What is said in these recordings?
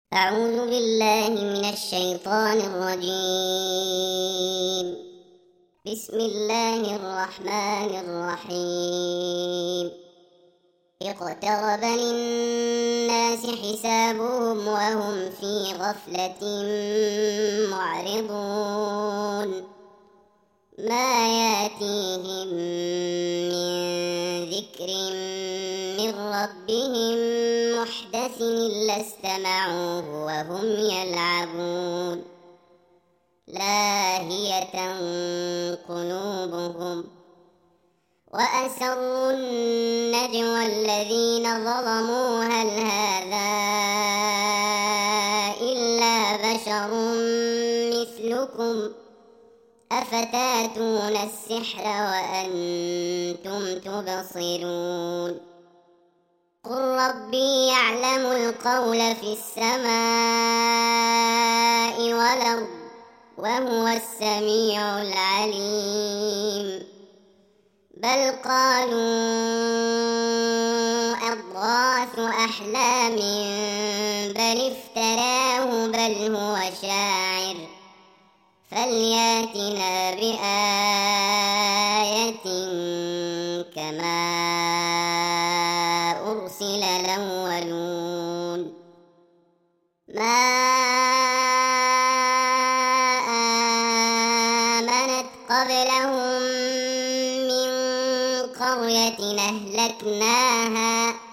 أعوذ بالله من الشيطان الرجيم. بسم الله الرحمن الرحيم. اقترب للناس حسابهم وهم في غفلة معرضون ما ياتيهم من ذكر من ربهم محدث إلا استمعوه وهم يلعبون لاهية قلوبهم وأسروا النجوى الذين ظلموا هل هذا إلا بشر مثلكم أفتاتون السحر وأنتم تبصرون قل ربي يعلم القول في السماء والأرض وهو السميع العليم بل قالوا أضغاث أحلام بل افتراه بل هو شاعر فلياتنا بآية كما أرسل الأولون ما آمنت قبلهم من قرية أهلكناها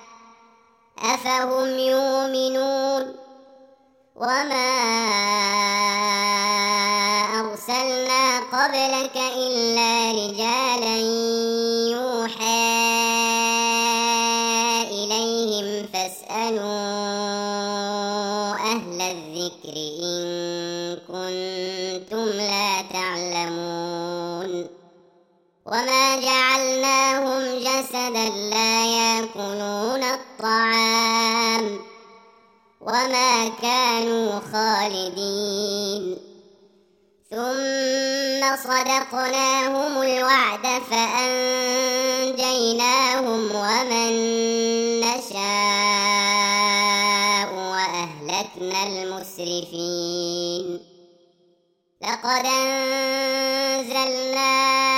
أفهم يؤمنون وما أرسلنا قبلك إلا رجالا يوحى إليهم فاسألوا أهل الذكر إن كنتم لا تعلمون وما جعلناهم جسدا لا يأكلون الطعام وما كانوا خالدين ثم صدقناهم الوعد فأنجيناهم ومن نشاء وأهلكنا المسرفين لقد أنزلنا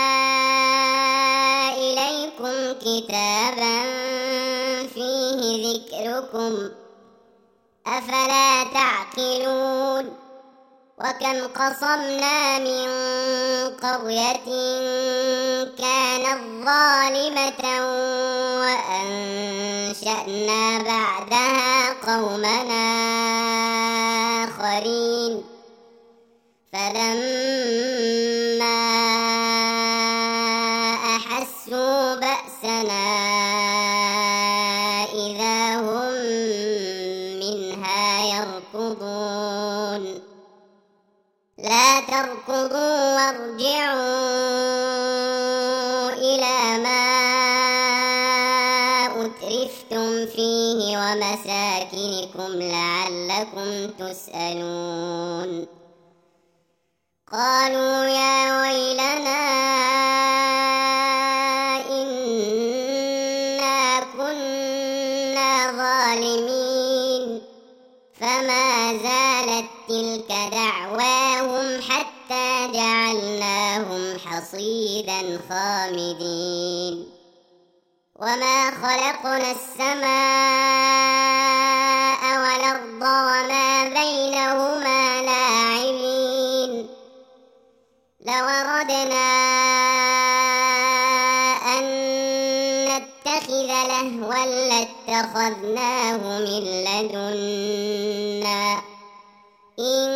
إليكم كتابا فيه ذكركم أفلا تعقلون وكم قصمنا من قرية كانت ظالمة وأنشأنا بعدها قومنا آخرين فلما أحسوا بأسنا إذا هم منها يركضون لا تركضوا وارجعوا إلى ما أترفتم فيه ومساكنكم لعلكم تسألون قالوا يا ويلنا إنا كنا ظالمين فما زالت تلك دعواهم حتى جعلناهم حصيدا خامدين وما خلقنا السماء والأرض وما بينهما لاعبين لو أردنا أن نتخذ لهوا لاتخذناه من لدنا إن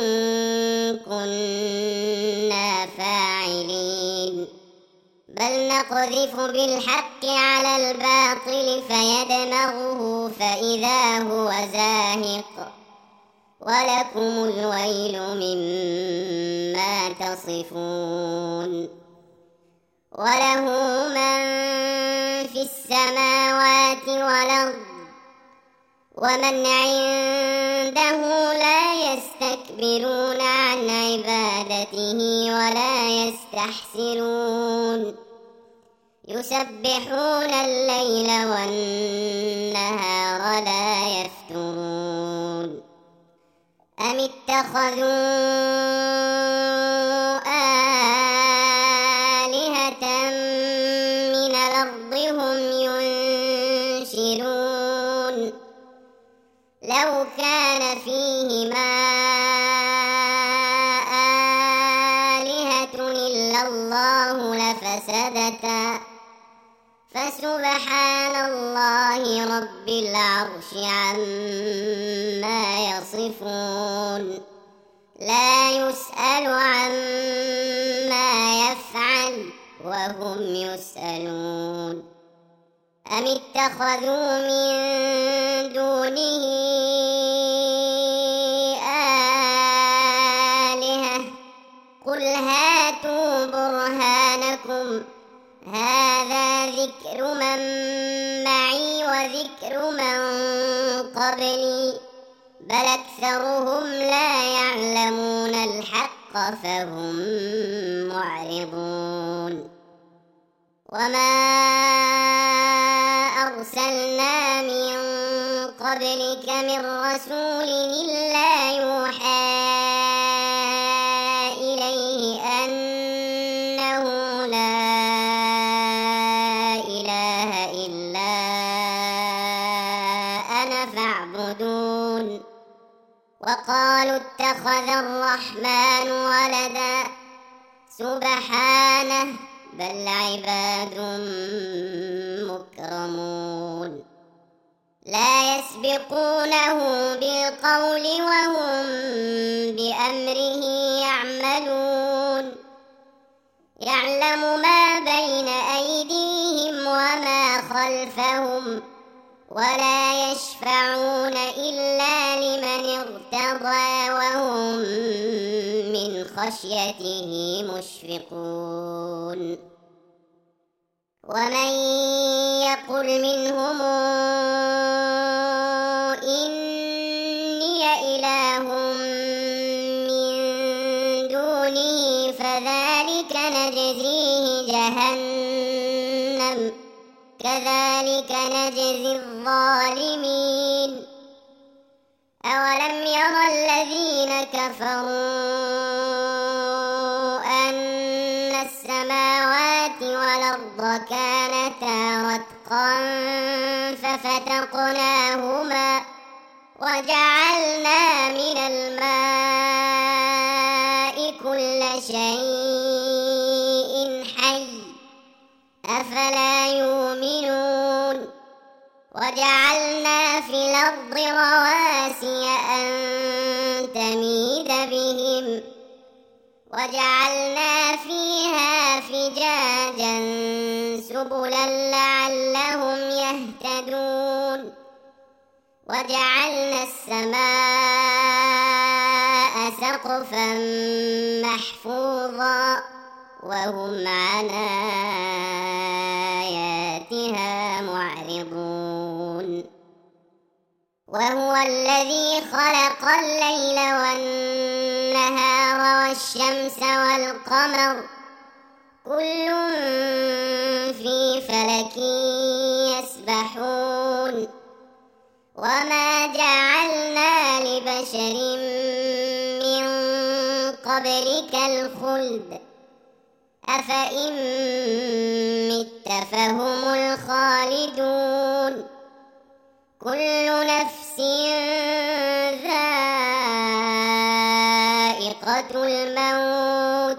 كنا فاعلين بل نقذف بالحق على الباطل فيدمغه فإذا هو زاهق ولكم الويل مما تصفون وله من في السماوات والأرض ومن عنده لا يستكبرون عن عبادته ولا يستحسرون يسبحون الليل والنهار لا يفترون اتخذوا آلهة من الأرض هم ينشرون لو كان فيهما آلهة إلا الله لفسدتا فسبحان الله رب العرش عما يصفون لا يسأل عما يفعل وهم يسألون أم اتخذوا من دونه آلهة قل هاتوا برهانكم هذا ذكر من معي وذكر من قبلي بل أكثرهم لا يعلمون الحق فهم معرضون وما أرسلنا من قبلك من رسول إلا يوحى إليه أنه لا إله إلا أنا فاعبدون وقالوا اتخذ الرحمن ولدا سبحانه بل عباد مكرمون لا يسبقونه بالقول وهم بأمره يعملون يعلم ما بين أيديهم وما خلفهم ولا يشفعون إلا لمن ارتضى وهم من خشيته مشفقون ومن يقل منهم إني إله من دونه فذلك نجزيه جهنم كذلك نجزي الظالمين أولم ير الذين كفروا أن السماوات والأرض كانتا رتقا ففتقناهما وجعلنا من الماء كل شيء حي أفلا يؤمنون وجعلنا في الأرض رواسي أن تميد بهم وجعلنا فيها فجاجا سبلا لعلهم يهتدون وجعلنا السماء سقفا محفوظا وهم عن آياتها معرضون وهو الذي خلق الليل والنهار والشمس والقمر كل في فلك يسبحون وما جعلنا لبشر من قبلك الخلد أفإن مت فهم الخالدون كل نفس ذائقة الموت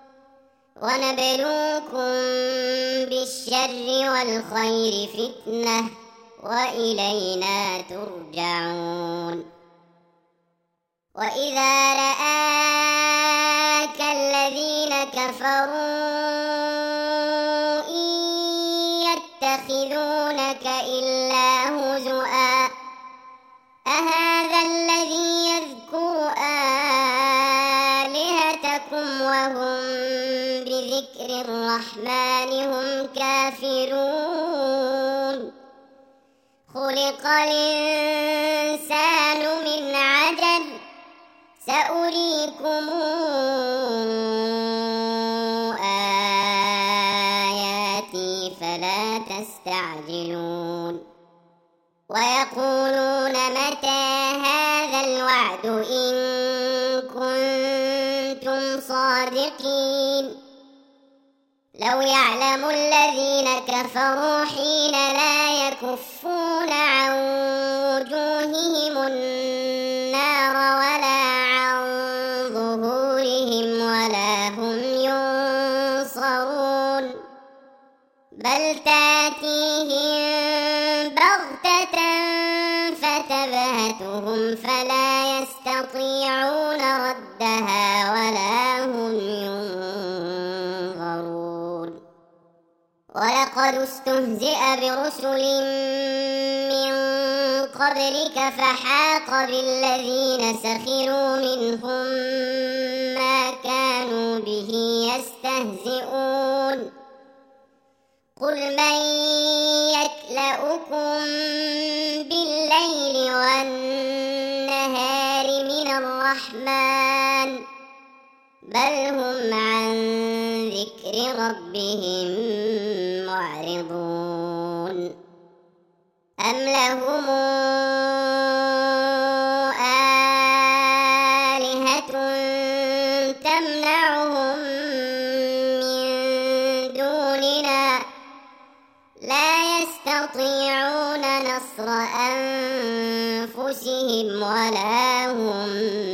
ونبلوكم بالشر والخير فتنة وإلينا ترجعون وإذا رآك الذين كفروا إن يتخذونك إلا هزؤا أهذا الذي يذكر آلهتكم وهم بذكر الرحمن هم كافرون خلق الإنسان من عجل سأريكم آياتي فلا تستعجلون ويقولون متى هذا الوعد إن الصادقين لو يعلم الذين كفروا حين لا يكفون عن وجوههم النار ولا عن ظهورهم ولا هم ينصرون بل تاتيهم بغتة فتبهتهم فلا يستطيعون ردها ولا هم ينظرون ولقد استهزئ برسل من قبلك فحاق بالذين سخروا منهم ما كانوا به يستهزئون قل من يكلؤكم بالليل والنهار من الرحمن بل هم عن ذكر ربهم معرضون أم لهم آلهة تمنعهم من دوننا لا يستطيعون نصر أنفسهم ولا هم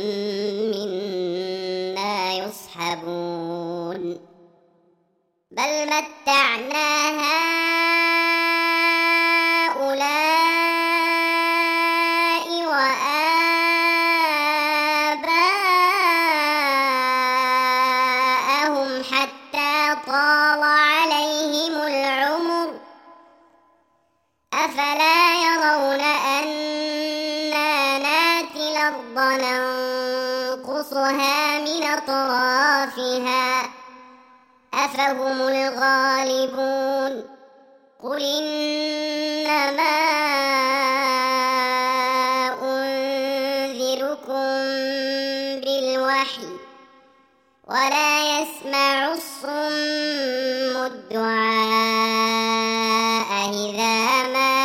منا يصحبون بل متعنا هؤلاء وآباءهم حتى طال عليهم العمر أفلا يرون أنا ناتي الأرض ننقصها من أطرافها أفهم الغالبون قل إنما أنذركم بالوحي ولا يسمع الصم الدعاء إذا ما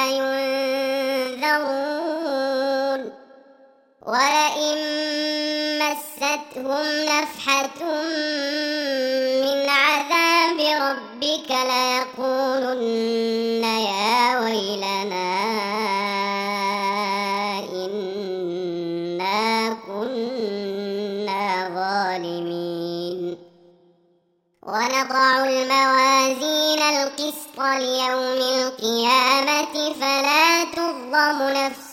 ينذرون ولئن مستهم نفحة من عذاب ربك ليقولن يا ويلنا إنا كنا ظالمين ونضع الموازين القسط ليوم القيامة فلا تظلم نفس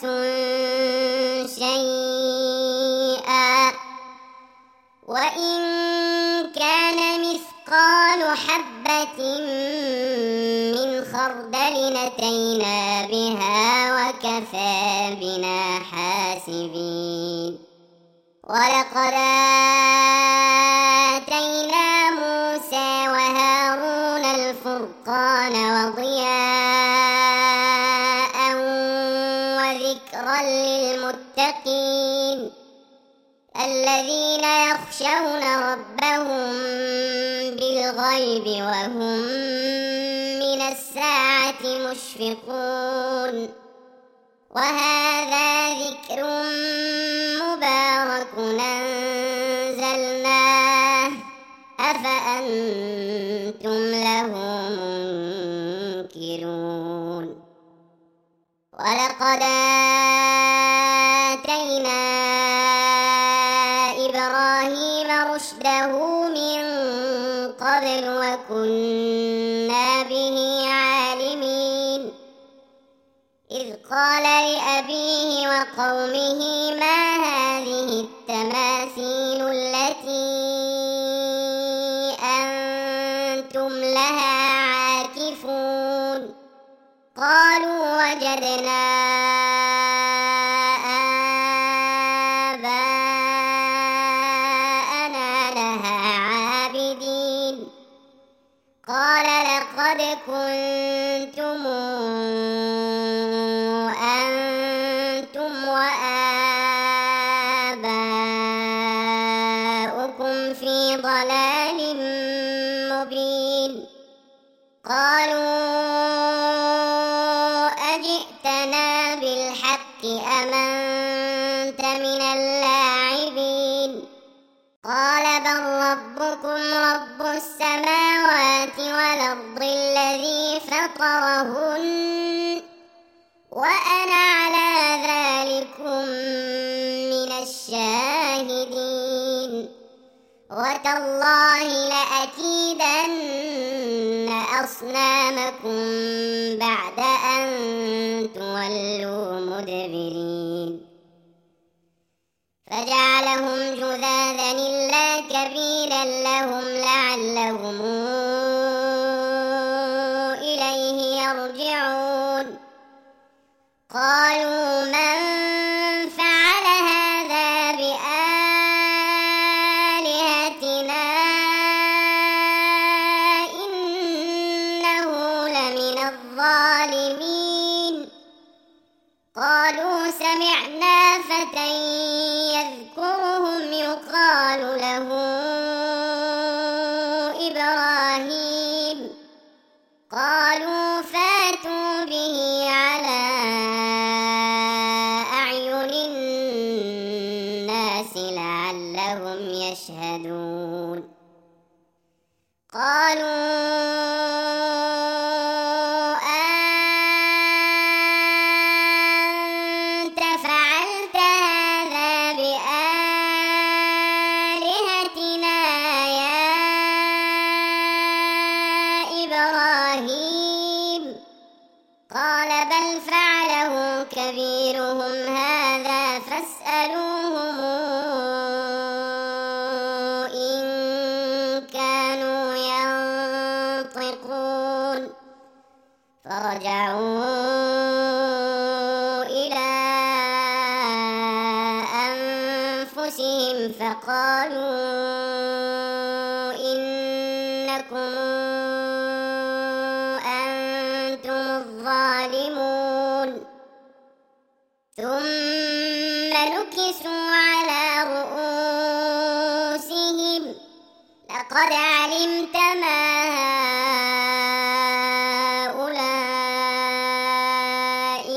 شيئا وإن كان مثقال حبة من خردل أتينا بها وكفى بنا حاسبين ولقد آتينا موسى وهارون الفرقان وضياء وذكرا للمتقين الذين يخشون ربهم بالغيب وهم من الساعة مشفقون وهذا ذكر مبارك أنزلناه أفأنتم له منكرون ولقد آتينا إبراهيم رشده من قبل وكنا به عالمين إذ قال لأبيه وقومه ما هذه التماثيل التي أنتم لها عاكفون قالوا وجدنا آباءنا لها عابدين قال لقد كنتم أنتم وآباؤكم في ضلال مبين قالوا أجئتنا بالحق أم أنت من اللاعبين قال بل ربكم رب السماوات والأرض الذي فطرهن وأنا على ذلكم من الشاهدين وتالله لأكيدن أصنامكم بعد أن تولوا مدبرين فجعلهم جذاذا إلا كبيرا لهم لعلهم إليه يرجعون قالوا من فعل هذا بآلهتنا إنه لمن الظالمين قالوا سمعنا فتى يذكرهم يقال له إبراهيم قالوا فاتوا به على أعين الناس لعلهم يشهدون قالوا أنت فعلت هذا بآلهتنا يا إبراهيم قال بل فعله كبيرهم هذا فاسألوهم إن كانوا ينطقون فرجعوا إلى أنفسهم فقالوا إنكم أنتم الظالمون ثم نكسوا على رؤوسهم لقد علمت ما هؤلاء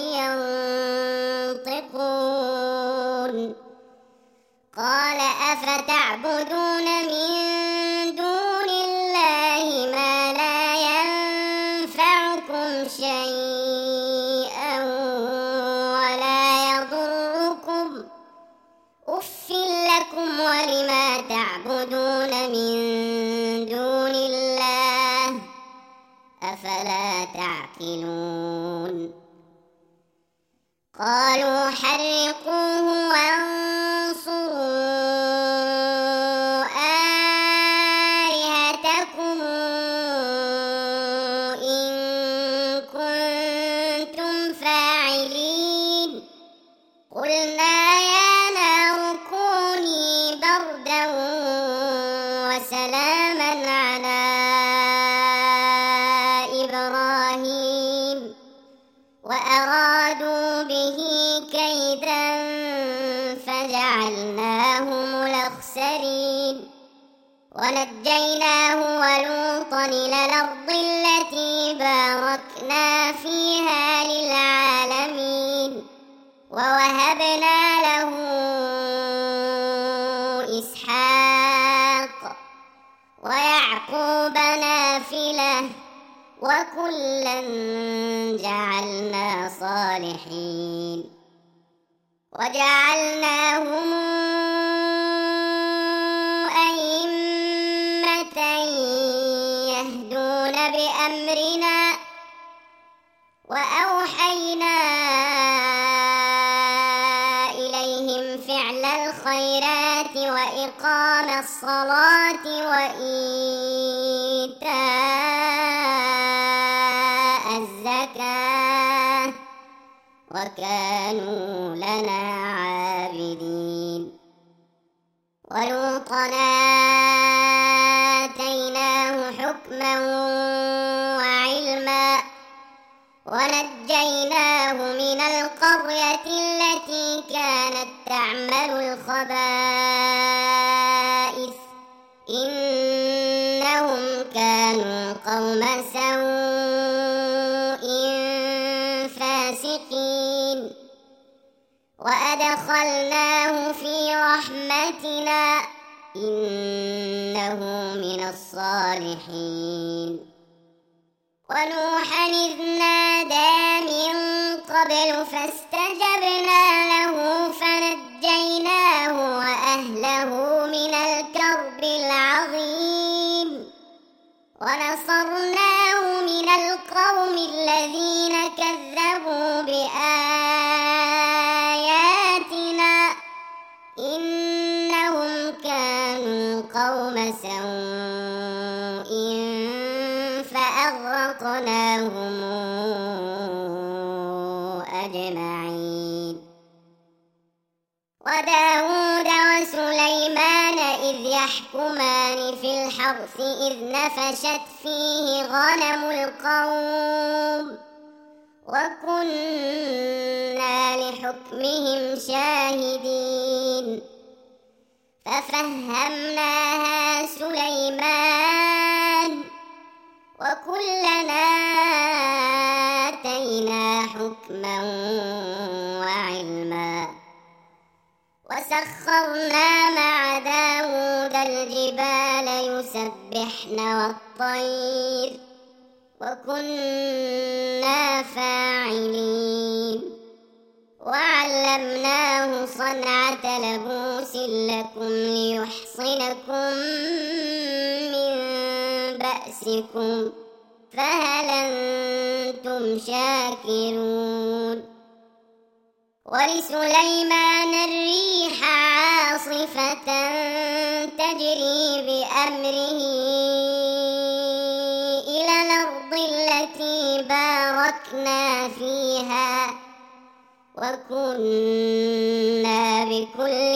ينطقون قال أفتعبدون من دون الله ما لا ينفعكم شيئا ولا يضركم أف لكم ولما تعبدون من دون الله أفلا تعقلون قالوا حرقوه وانصروا آلهتكم إن كنتم فاعلين قلنا يا نار كوني بردا وسلاما على إبراهيم وأرادوا به كيدا فجعلناهم الأخسرين ونجيناه ولوطا إلى الأرض التي باركنا فيها للعالمين ووهبنا له إسحاق ويعقوب نافلة وكلا جعلنا صالحين وجعلناهم أئمة يهدون بأمرنا وأوحينا إليهم فعل الخيرات وإقام الصلاة وإيتاء الزكاة وكانوا لنا عابدين ولوطا آتيناه حكما وعلما ونجيناه من القرية التي كانت تعمل الخبائث إنهم كانوا قوم سوء فاسقين وأدخلناه في رحمتنا إنه من الصالحين. ونوحا إذ نادى من قبل فاستجبنا له فنجيناه وأهله من الكرب العظيم ونصرناه من القوم الذين كذبوا بآياتنا إنهم كانوا قوم سوء فأغرقناهم أجمعين. وداود وسليمان إذ يحكمان في الحرث إذ نفشت فيه غنم القوم وكنا لحكمهم شاهدين. ففهمناها سليمان وكلنا آتينا حكما وعلما وسخرنا مع داود الجبال يسبحن والطير وكنا فاعلين. وعلمناه صنعة لبوس لكم ليحصنكم من بأسكم فهل أنتم شاكرون. ولسليمان الريح عاصفة تجري بأمره إلى الأرض التي باركنا فيها وكنا بكل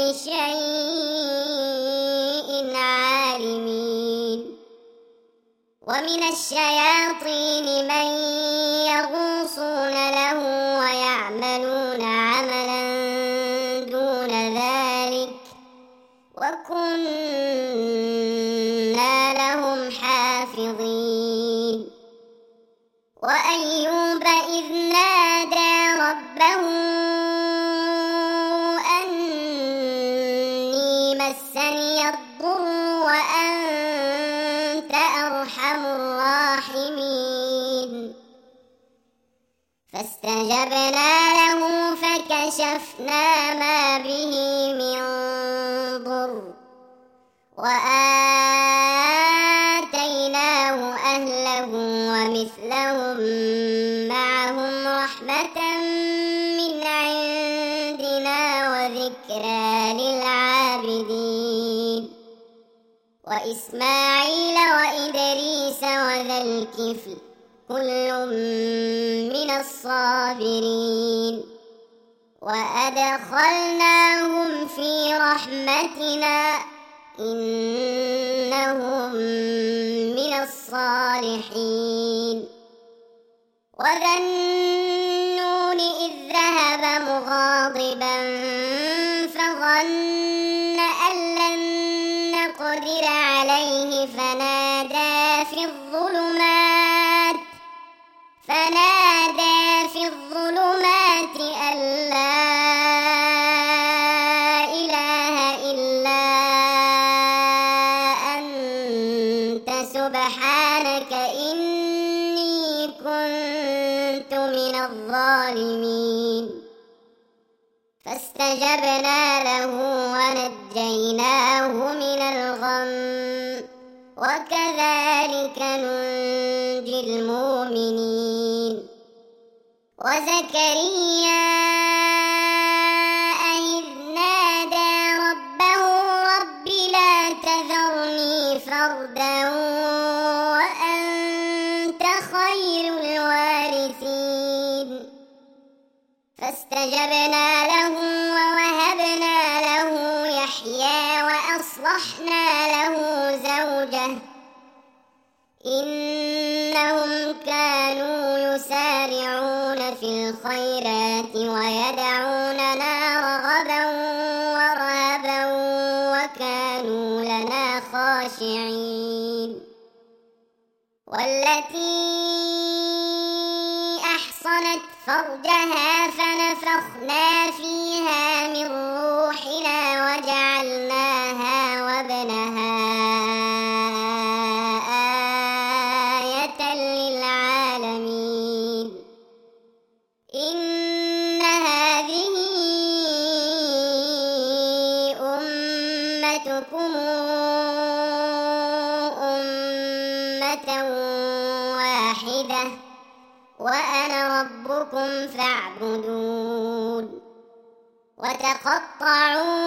شيء عالمين. ومن الشياطين من يغوصون له ويعملون عملا دون ذلك وكنا لهم حافظين. وأيوب إذ نادى ربه أني مسني الضر وأنت أرحم الراحمين فاستجبنا له فكشفنا ما به من ضر وآتيناه أهله ومثلهم معهم رحمة من عندنا وذكرى للعابدين. وإسماعيل وإدريس وذا الكفل كل من الصابرين وأدخلناهم في رحمتنا إنهم من الصالحين. وذا النون إذ ذهب مغاضبا فظن أن لن نقدر عليه فنادى في الظلمات أن لا إله إلا أنت سبحانك إني كنت من الظالمين. فاستجبنا له ونجيناه من الغم وكذلك ننجي المؤمنين. وزكريا إذ نادى ربه رب لا تذرني فردا وأنت خير الوارثين فاستجبنا له ووهبنا له يحيى وأصلحنا له زوجه إنهم كانوا يسارعون في الخيرات ويدعوننا رغبا ورهبا وكانوا لنا خاشعين. والتي أحصنت فرجها فنفخنا فيها من روحنا وجعلناها وابنها أمتكم أمة واحدة وأنا ربكم فاعبدون وتقطعوا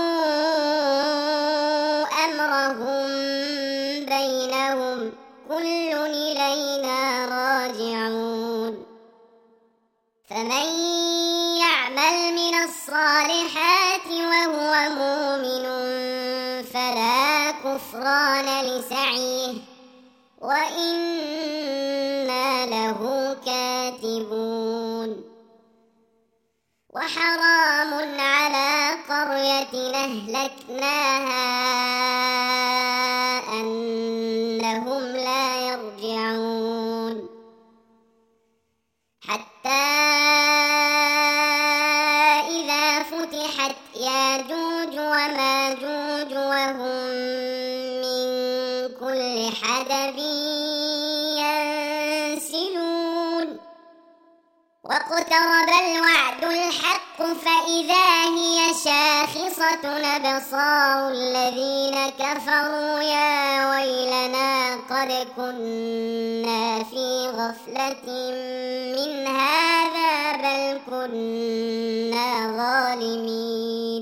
أمرهم بينهم كل إلينا راجعون فمن يعمل من الصالحات وهو مؤمن فلا كفران لسعيه وإنا له كاتبون وحرام على قرية أهلكناها أنهم لا يرجعون حتى إذا فتحت ياجوج وماجوج وهم من كل حدب ينسلون واقترب الوعد الحق فإذا هي شاخصة أبصار الذين كفروا يا ويلنا قد كنا في غفلة من هذا بل كنا ظالمين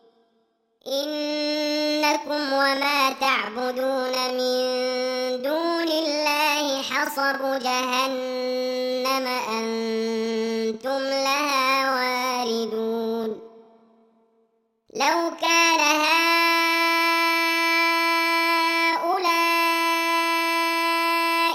إنكم وما تعبدون من دون الله حصب جهنم أنتم لها واردون لو كان هؤلاء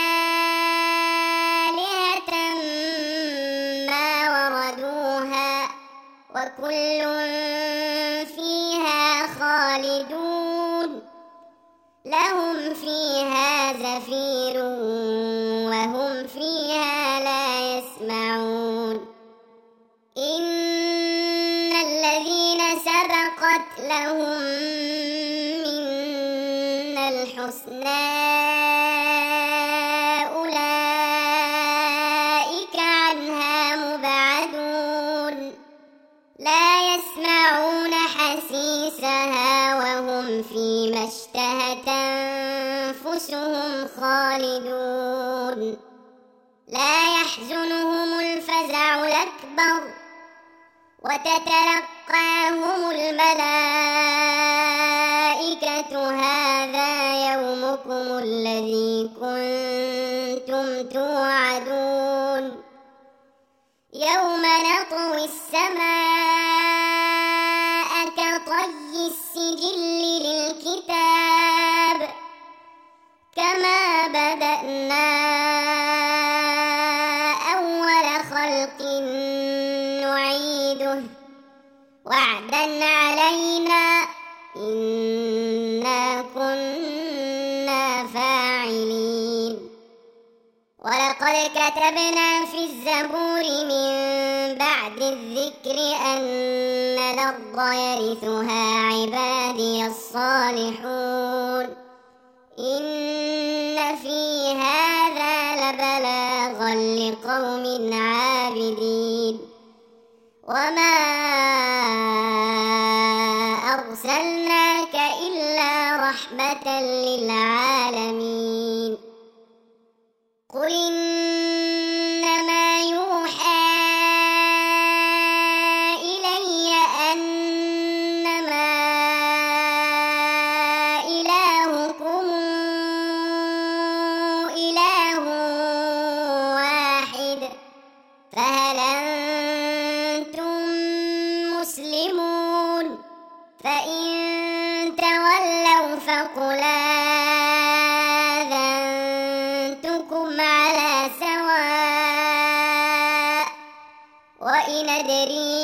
آلهة ما وردوها وكل فيها خالدون لهم فيها زفير وهم فيها لا يسمعون إن الذين سبقت لهم منا الحسنى أولئك عنها مبعدون لا يسمعون حسيسها وهم فيما اشتهت أنفسهم خالدون لا يحزنهم الفزع الأكبر وتتلقاهم الملائكة هذا يومكم الذي كنتم توعدون يوم نطوي السماء كطي السجل للكتاب كما بدأنا أول خلق نعيده وعدا علينا إنا كنا فاعلين ولقد كتبنا في الزبور من بعد الذكر أن الأرض يرثها عبادي الصالحون إن في هذا لبلاغا لقوم عابدين وما أرسلناك إلا رحمة للعالمين قل إنما يوحى إلي أنما إلهكم إله واحد فهل أنتم مسلمون فإن تولوا فقل آذنتكم على سواء وإن أدري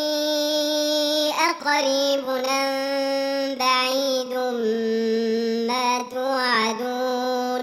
أقريب أم بعيد ما توعدون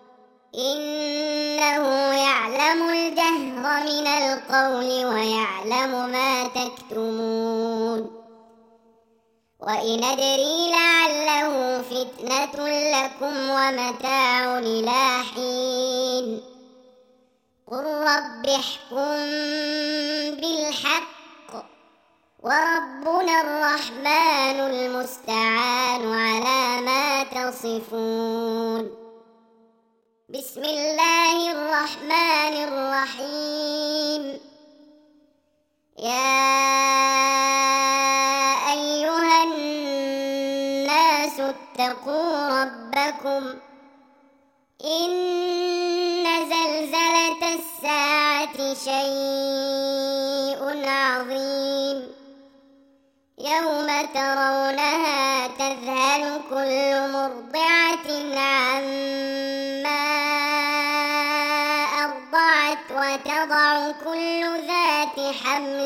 إنه يعلم الجهر من القول ويعلم ما تكتمون وإن أدري لعله فتنة لكم ومتاع إلى حين قل رب احكم بالحق وربنا الرحمن المستعان على ما تصفون. بسم الله الرحمن الرحيم. يا أيها الناس اتقوا ربكم إن زلزلة الساعة شيء عظيم يوم ترونها تذهل كل مرضعة عما أرضعت وتضع كل ذات حمل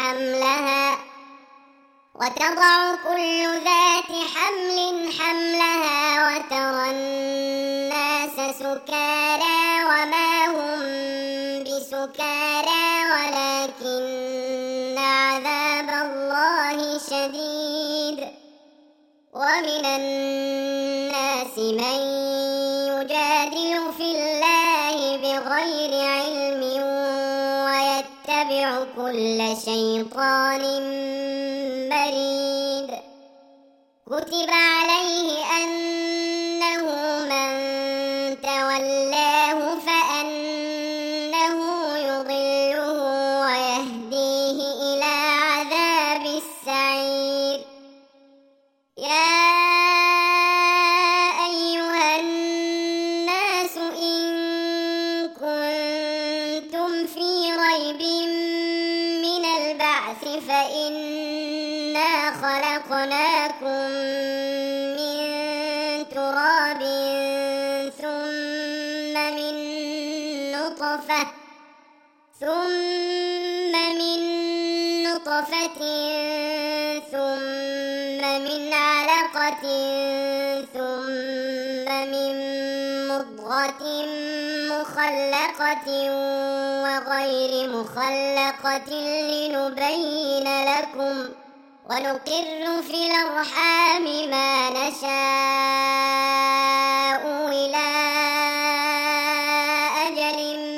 حملها وترى الناس سكارى وما هم بسكارى ولكن عذاب الله شديد. ومن الناس من يجادل في الله بغير علم ويتبع كل شيطان مريد. كتب عليه أنه من تولاه فأنه يضله ويهديه إلى عذاب السعير. يا أيها الناس إن كنتم في ريب من البعث فإنا خلقناكم من تراب ثم من نطفة ثم من علقة ثم من مضغة مخلقة وغير مخلقة لنبين لكم ونقر في الأرحام ما نشاء إلى أجل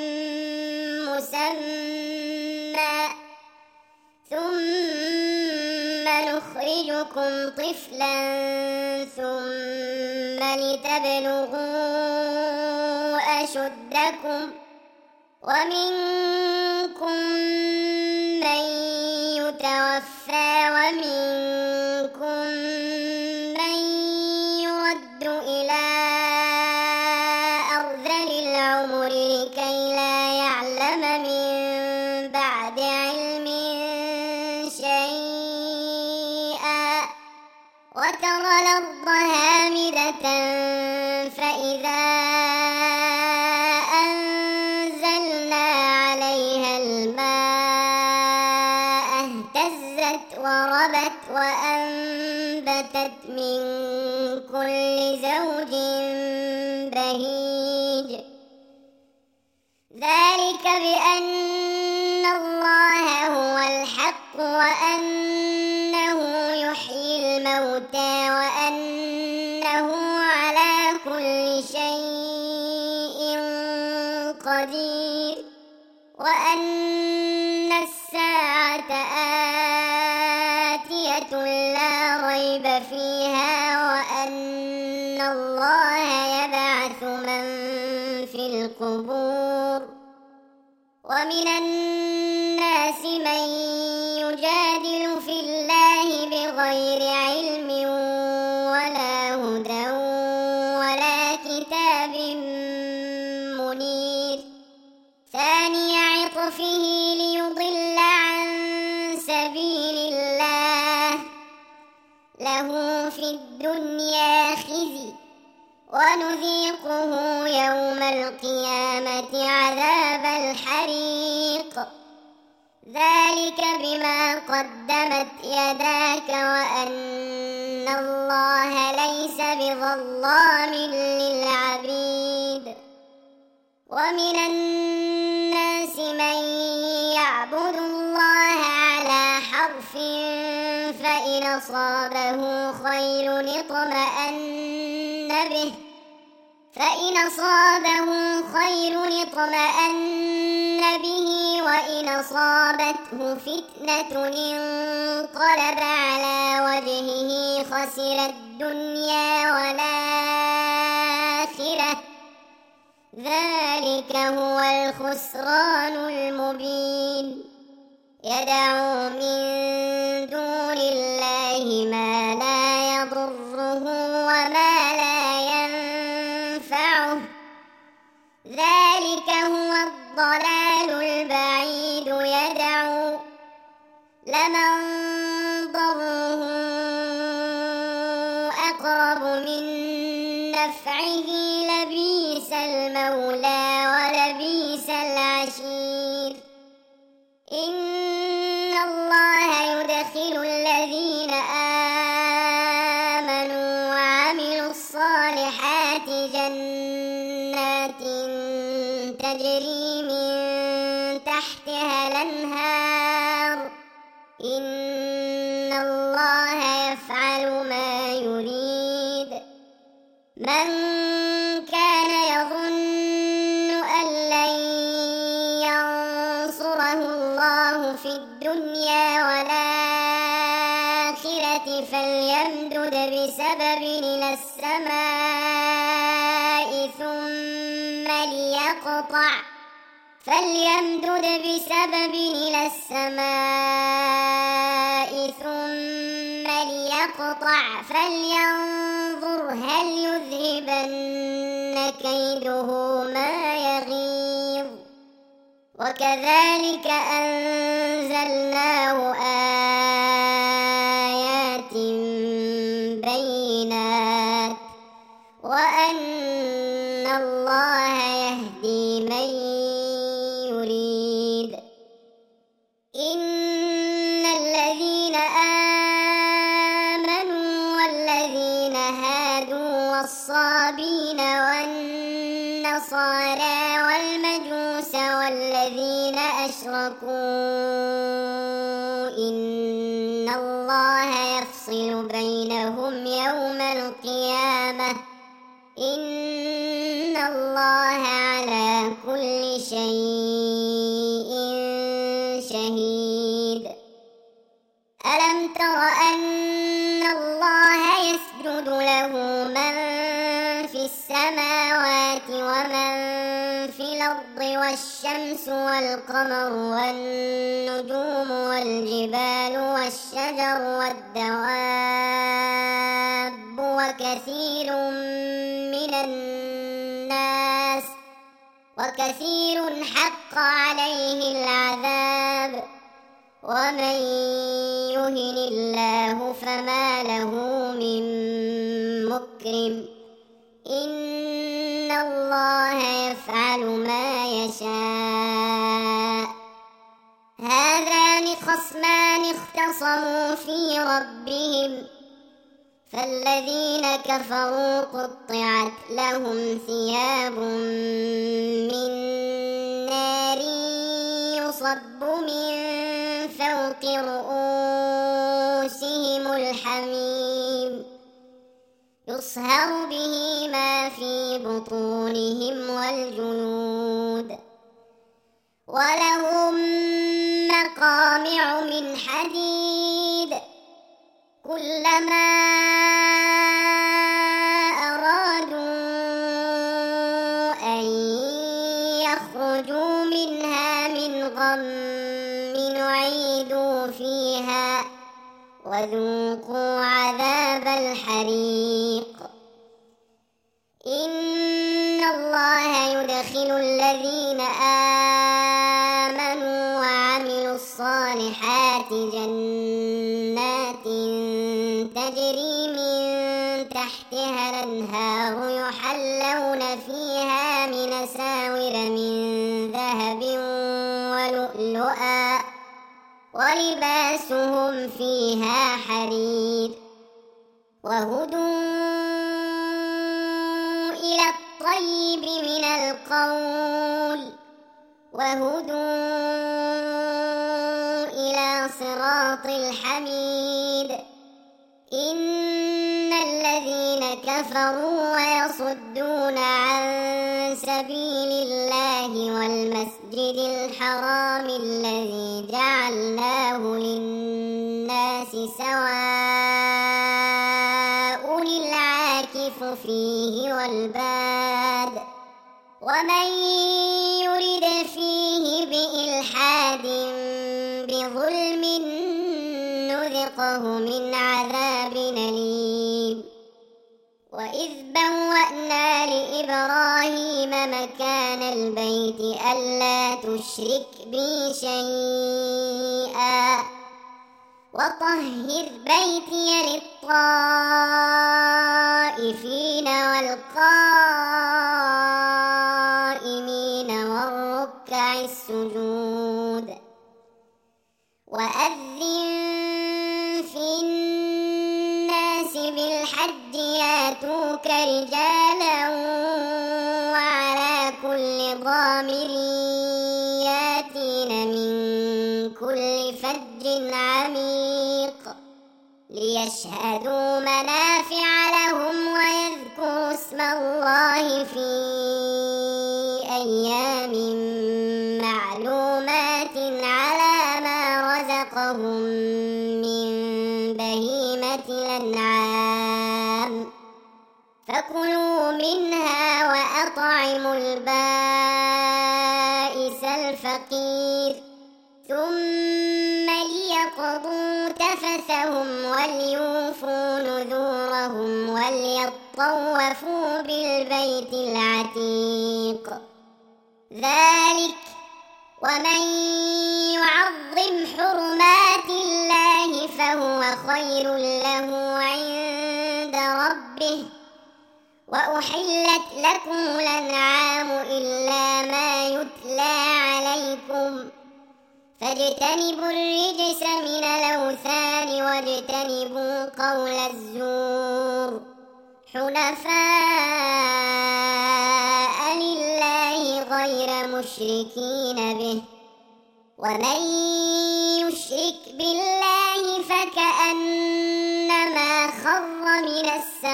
مسمى ثم نخرجكم طفلا ثم لتبلغوا أشدكم ومنكم من يتوفى ومنكم من يرد إلى أرذل العمر لكي لا يعلم من بعد علم شيئا. وترى الأرض هامدة فإذا أنزلنا عليها الماء اهتزت وربت وأنبتت من كل زوج بهيج. ذلك بأن الله هو الحق وأنه يحيي الموتى وأنه على كل شيء قدير وأن الساعة آتية لا ريب فيها وأن الله يبعث من في القبور. ومن الناس من يجادل في الله بغير علم ولا هدى ولا كتاب منير. ثاني عطفه ليضل عن سبيل الله له في الدنيا خزي ونذيقه يوم القيامة عذاب الحريق. ذلك بما قدمت يداك وأن الله ليس بظلام للعبيد. ومن الناس من يعبد الله على حرف فإن أصابه خير اطمأن به وإن أصابته فتنة انقلب على وجهه خسر الدنيا والآخرة ذلك هو الخسران المبين يدعو من دون الله ما لا يضره وما لا ينفعه ذلك هو الضلال البعيد يدعو لمن ضره أقرب من نفعه لبئس المولى ولبئس العشير إن الله يدخل الذين آمنوا وعملوا الصالحات جنات تجري من تحتها الأنهار إن الله يفعل ما يريد من كان يظن أن لن ينصره الله في الدنيا والآخرة فليمدد بسبب إلى السماء ثم ليقطع فلينظر هل يذهبن كيده ما يغيظ وكذلك أنزلناه آيات بينات وأن الله يهدي من يريد إن الذين آمنوا والذين هادوا والصابين والنصارى والمجوس والذين أشركوا إن الله يفصل بينهم يوم القيامة إن الله على كل شيء شهيد ألم تر أن الله يسجد له من في السماوات ومن في الأرض والشمس والقمر والنجوم والجبال والشجر والدواب وكثير حق عليه العذاب ومن يهن الله فما له من مكرم إن الله يفعل ما يشاء هذان خصمان اختصموا في ربهم فالذين كفروا قطعت لهم ثياب من نار يصب من فوق رؤوسهم الحميم يصهر به ما في بطونهم والجلود ولهم مقامع من حديد كلما أرادوا أن يخرجوا منها من غم أعيدوا فيها وذوقوا عذاب الحريق إن الله يدخل الذين آمنوا وعملوا الصالحات جنات تجري من تحتها الأنهار يحلون فيها من أساور من ذهب ولؤلؤا ولباسهم فيها حرير وهدوا إلى الطيب من القول وهدوا إلى صراط الحميد إن الذين كفروا ويصدون عن سبيل الله والمسجد الحرام الذي جعلناه للناس سواء العاكف فيه والباد ومن يرد فيه بإلحاد بظلم نذقه من عذاب أليم وإذ بوأنا لإبراهيم مكان البيت ألا تشرك بي شيئا وطهر بيتي للطائفين والقائمين والركع السجود وأذن في الناس بالحج ياتوك رجالا وعلى كل ضامر ياتين من كل فج عميق ليشهدوا منافع لهم ويذكروا اسم الله في أيام معلومات على ما رزقهم من بهيمة الأنعام فكلوا منها وأطعموا البائس الفقير ثم ليقضوا تفثهم وليوفوا نذورهم وليطوفوا بالبيت العتيق ذلك ومن يعظم حرمات الله فهو خير له عند ربه وأحلت لكم الأنعام إلا ما يتلى عليكم فاجتنبوا الرجس من الأوثان واجتنبوا قول الزور حنفاء لله غير مشركين به ومن يشرك بالله فكأنما خر من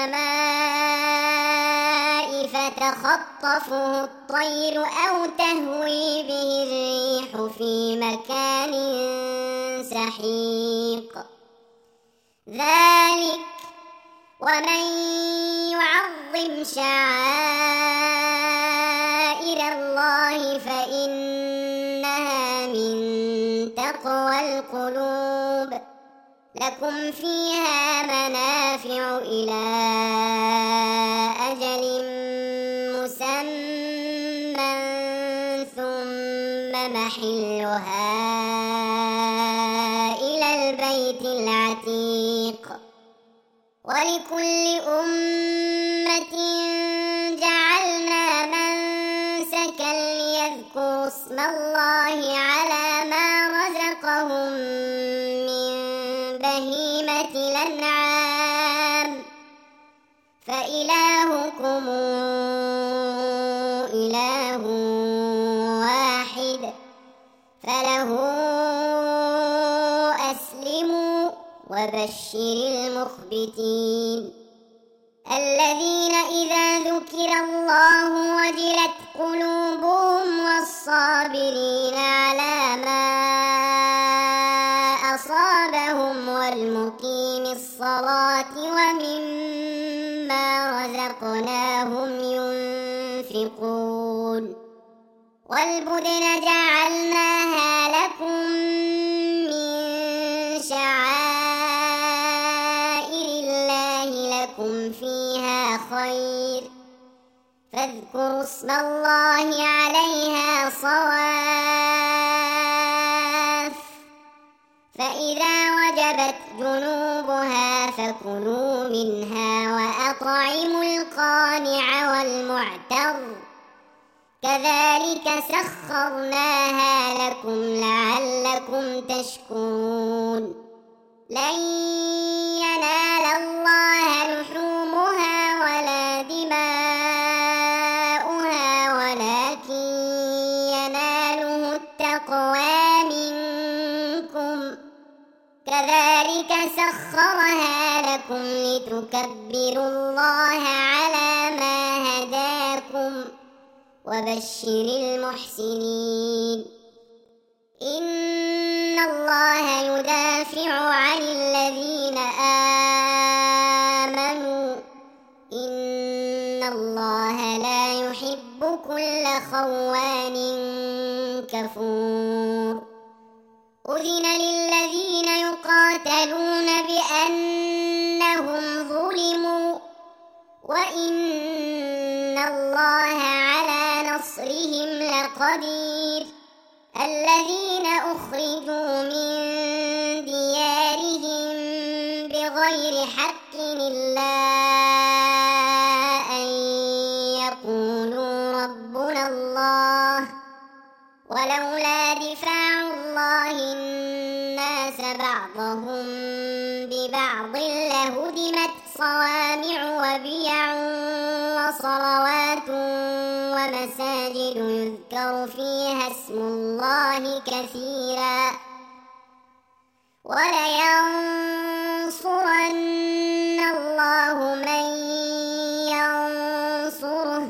السماء فتخطفه الطير أو تهوي به الريح في مكان سحيق ذلك ومن يعظم شعائر الله فإنها من تقوى القلوب لكم فيها منافع إلى أجل مسمى ثم محلها إلى البيت العتيق ولكل أمة جعلنا منسكا ليذكروا اسم الله على ما رزقهم من بهيمة الأنعام فإلهكم إله واحد فله أسلموا وبشر المخبتين الذين إذا ذكر الله وجلت قلوبهم والصابرين على ما أصابهم والمقيم الصلاة ومما رزقناهم ينفقون والبدن جعلناها لكم من شعائر الله لكم فيها خير فاذكروا اسم الله عليها صواف فإذا وجبت جنوبها فكلوا منها وأطعموا القانع والمعتر كذلك سخرناها لكم لعلكم تشكرون لن ينال الله لحومها ولا دماؤها ولكن يناله التقوى منكم كذلك سخرها لكم لكم لتكبروا الله على ما هداكم وبشر المحسنين. إن الله يدافع عن الذين آمنوا إن الله لا يحب كل خوان كفور. أذن للذين يقاتلون بأنهم ظلموا وإن الله على نصرهم لقدير. الذين أخرجوا من ديارهم بغير حق إلا أن يقولوا ربنا الله ولولا دفاع الله الناس بعضهم ببعض لهدمت صوامع وبيع وصلوات ومساجد يذكر فيها اسم الله كثيرا ولينصرن الله من ينصره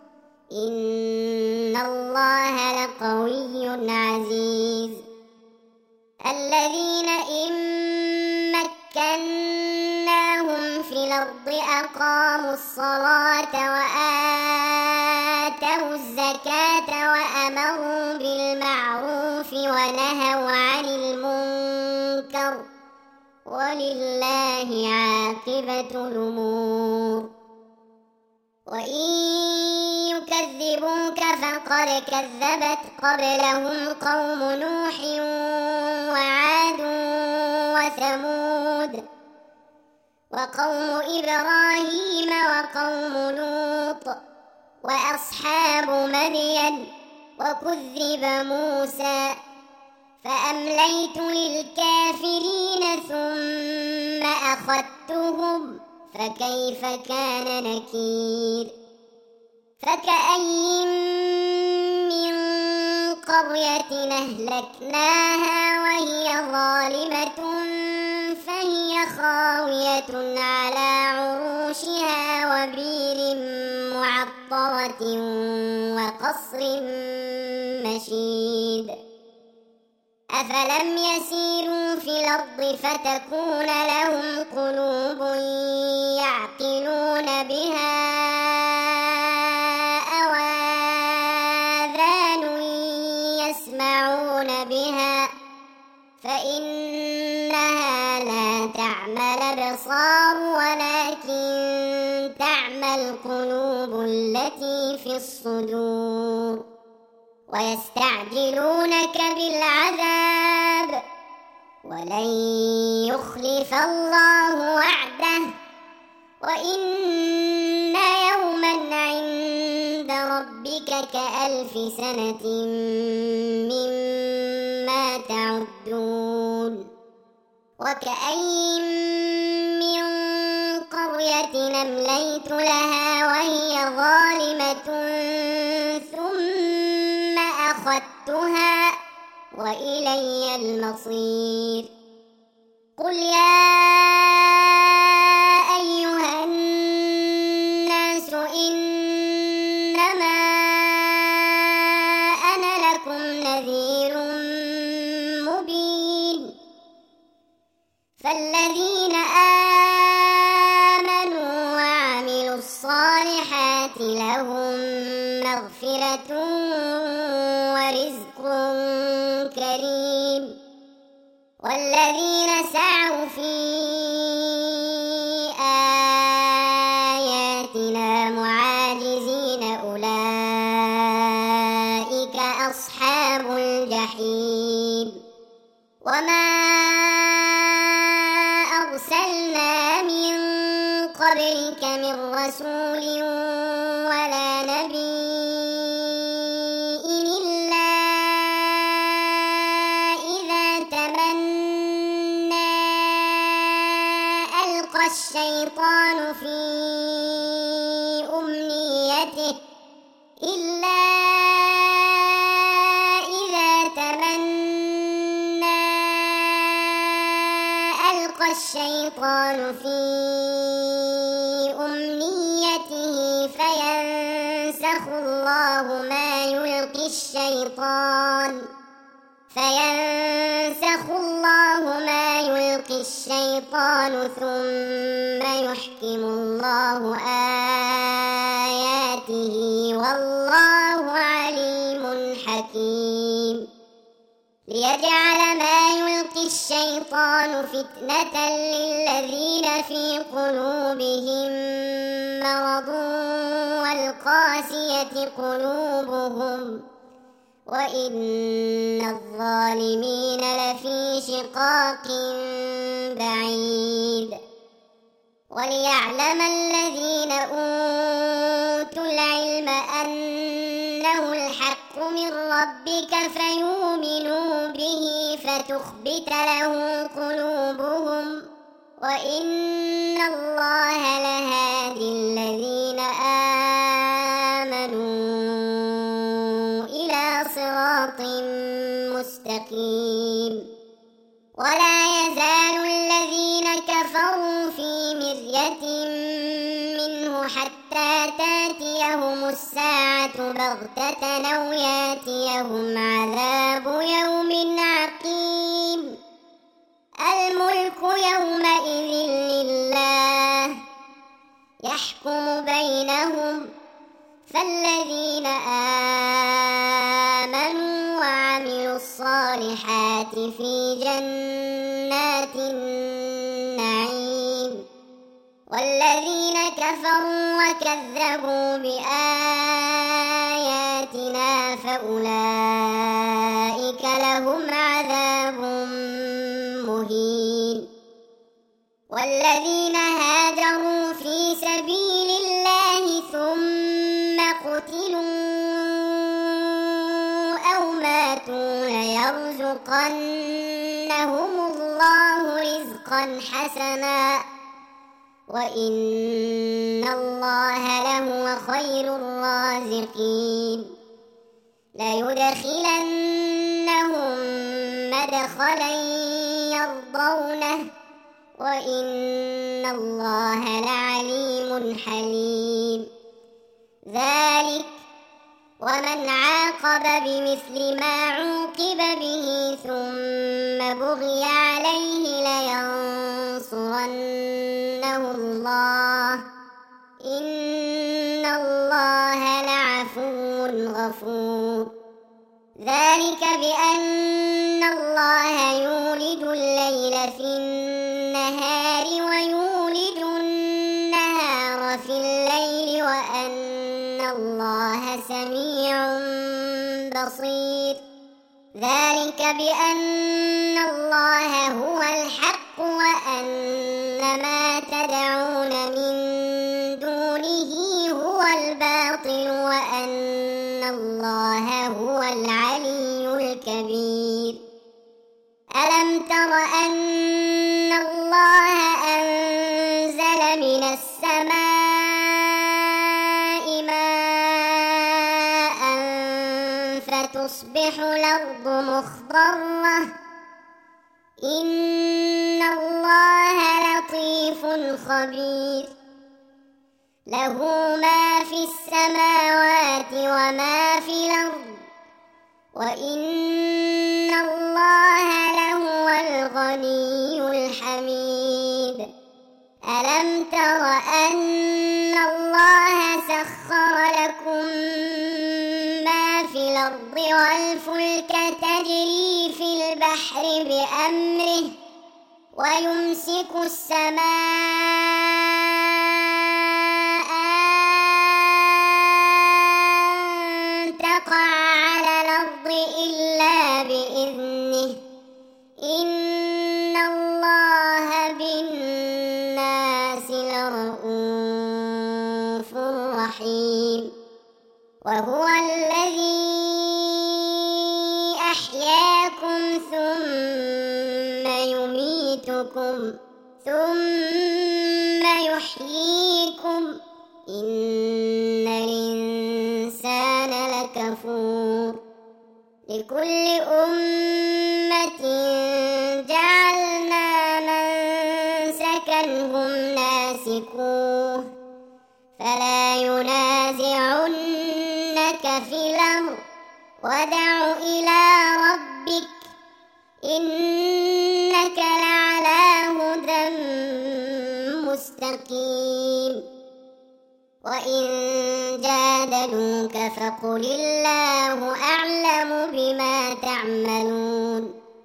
إن الله لقوي عزيز. الذين إن مكناهم في الأرض أقاموا الصلاة وآتوا الزكاة وأمروا بالمعروف ونهوا عن المنكر ولله عاقبة الأمور. وإن يكذبوك فقد كذبت قبلهم قوم نوح وعاد وثمود وقوم إبراهيم وقوم لوط وأصحاب مدين وكذب موسى فأمليت للكافرين ثم أخذتهم فكيف كان نكير. فكأين من قرية أهلكناها وهي ظالمة فهي خاوية على عروشها وبير معطرة وقصر مشيد. أفلم يسيروا في الأرض فتكون لهم قلوب يعقلون بها أو آذان يسمعون بها فإنها لا تعمى الأبصار ولكن تعمى القلوب التي في الصدور. ويستعجلونك بالعذاب ولن يخلف الله وعده وإن يوما عند ربك كألف سنة مما تعدون. وكأين من قرية أمليت لها وهي ظالمة ثم أخذتها وإلي المصير. قل يا أيها الناس إنما أنا لكم نذير مبين. فالذين آمنوا وعملوا الصالحات لهم مغفرة ورزق كريم. والذين سعوا في آياتنا معاجزين أولئك أصحاب الجحيم. وما أرسلنا من قبلك من رسول ولا نبي إلا إذا تمنى ألقى الشيطان في أمنيته الشيطان في أمنيته فينسخ الله ما يلقي الشيطان ثم يحكم الله آياته والله عليم حكيم ليجعل ما يلقي الشيطان فتنة للذين في قلوبهم مرض والقاسية قلوبهم وإن الظالمين لفي شقاق بعيد وليعلم الذين أوتوا العلم أنه الحق من ربك فيؤمنوا به فتخبت له قلوبهم وإن الله لهادي الذين آمنوا إلى صراط مستقيم ولا يزال الذين كفروا في مرية منه حتى تأتيهم الساعة بغتة أو يأتيهم عذاب يوم عقيم الملك يومئذ لله يحكم بينهم فالذين آمنوا وعملوا الصالحات في جنات النعيم والذين كفروا وكذبوا بآياتنا فأولئك لهم عذاب مهين والذين هاجروا في سبيل الله ثم قتلوا أو ماتوا ليرزقنهم الله رزقا حسنا وإن الله لهو خير الرازقين ليدخلنهم مدخلا يرضونه وإن الله لعليم حليم ذلك ومن عاقب بمثل ما عوقب به ثم بغي عليه لينصرنه الله إن الله لعفو غفور ذلك بأن الله يولج الليل في النهار ويولج النهار في الليل وأن الله سميع بصير ذلك بأن الله هو الحق وأن ما تدعون من دونه هو الباطل وأن الله هو العلي الكبير ألم تر أن الله أنزل من السماء ماء فتصبح الأرض مخضرة إن الله لطيف خبير له ما في السماوات وما في الأرض وإن الله لهو الغني الحميد ألم تر أن الله سخر لكم ما في الأرض والفلك تجري في البحر بأمره ويمسك السماء أن تقع على الأرض إلا بإذنه إن الله بالناس لرءوف رحيم وهو الذي أحياكم ثم يميتكم ثم يحييكم إن الإنسان لكفور لكل أمة جعلنا فاسلكوه فلا ينازعنك في الأمر وادع إلى ربك إنك لعلى هدى مستقيم وإن جادلوك فقل الله أعلم بما تعملون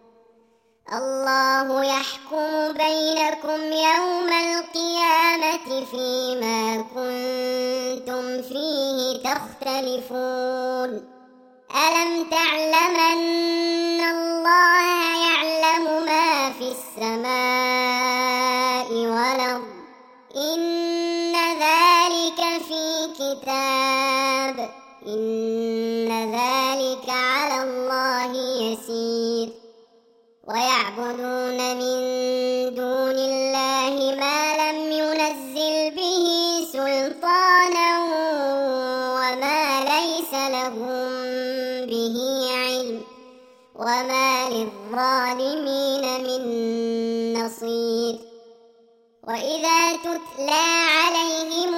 الله يحكم بينكم يوم القيامة فيما كنتم فيه تختلفون ألم تعلم أن الله يعلم ما في السماء والأرض إن ذلك في كتاب إن ذلك على الله يسير ويعبدون من دون الله ما لم ينزل به سلطانا وما ليس لهم به علم وما للظالمين من نصير وإذا تتلى عليهم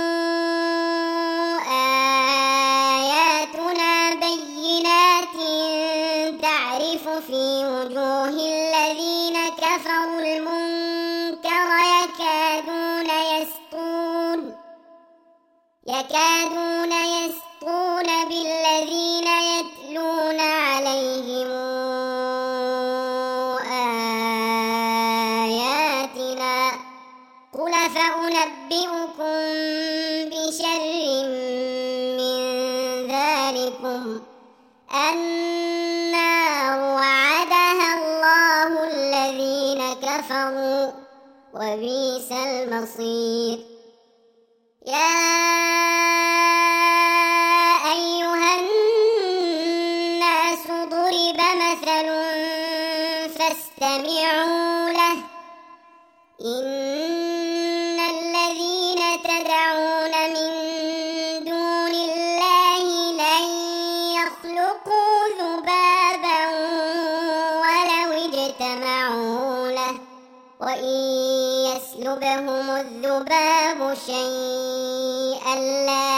آياتنا بينات تعرف في وجوه الذين كفروا المنكر يكادون يسطون بالذين يتلون عليهم آياتنا قل فأنبئكم بشر من ذلكم النار وعدها الله الذين كفروا وبئس المصير يا أيها الناس ضرب مثل فاستمعوا له إن الذين تدعون من دون الله لن يخلقوا ذبابا ولو اجتمعوا له وإن يسلبهم الذباب شيئا لا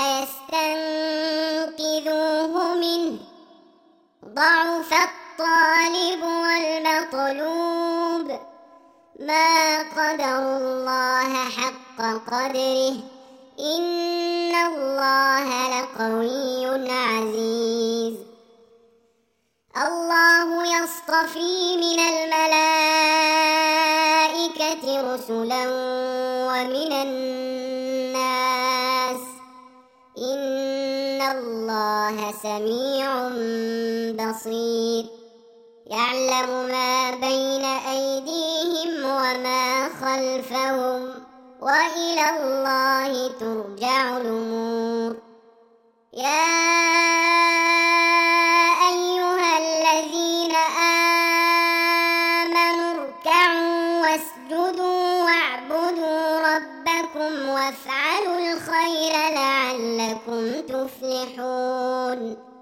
يستنقذوه منه ضعف الطالب والمطلوب ما قدر الله حق قدره إن الله لقوي عزيز الله يصطفي من الملائكة رسلا ومن الناس إن الله سميع بصير يعلم ما بين أيديهم وما خلفهم وإلى الله ترجع الأمور يا أيها الذين آمنوا اركعوا واسجدوا واعبدوا ربكم وافعلوا الخير لعلكم تفلحون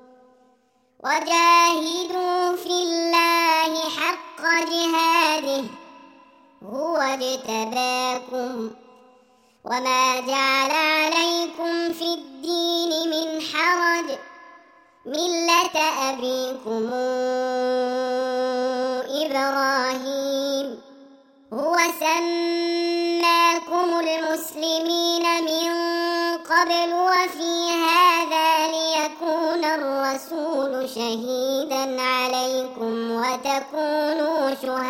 وجاهدوا في الله حق جهاده هو اجتباكم وما جعل عليكم في الدين من حرج ملة أبيكم إبراهيم هو سماكم المسلمين من قبل وفي هذا ليكون الرسول شهيدا عليكم وتكونوا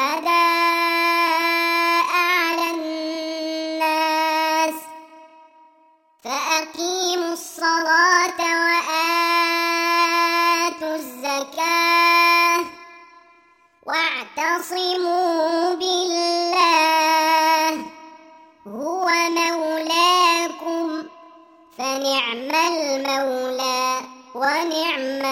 شهداء على الناس فأقيموا الصلاة وآتوا الزكاة واعتصموا بالله هو مولاكم فنعم المولى ونعم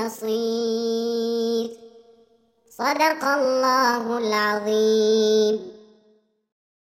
النصير صدق الله العظيم.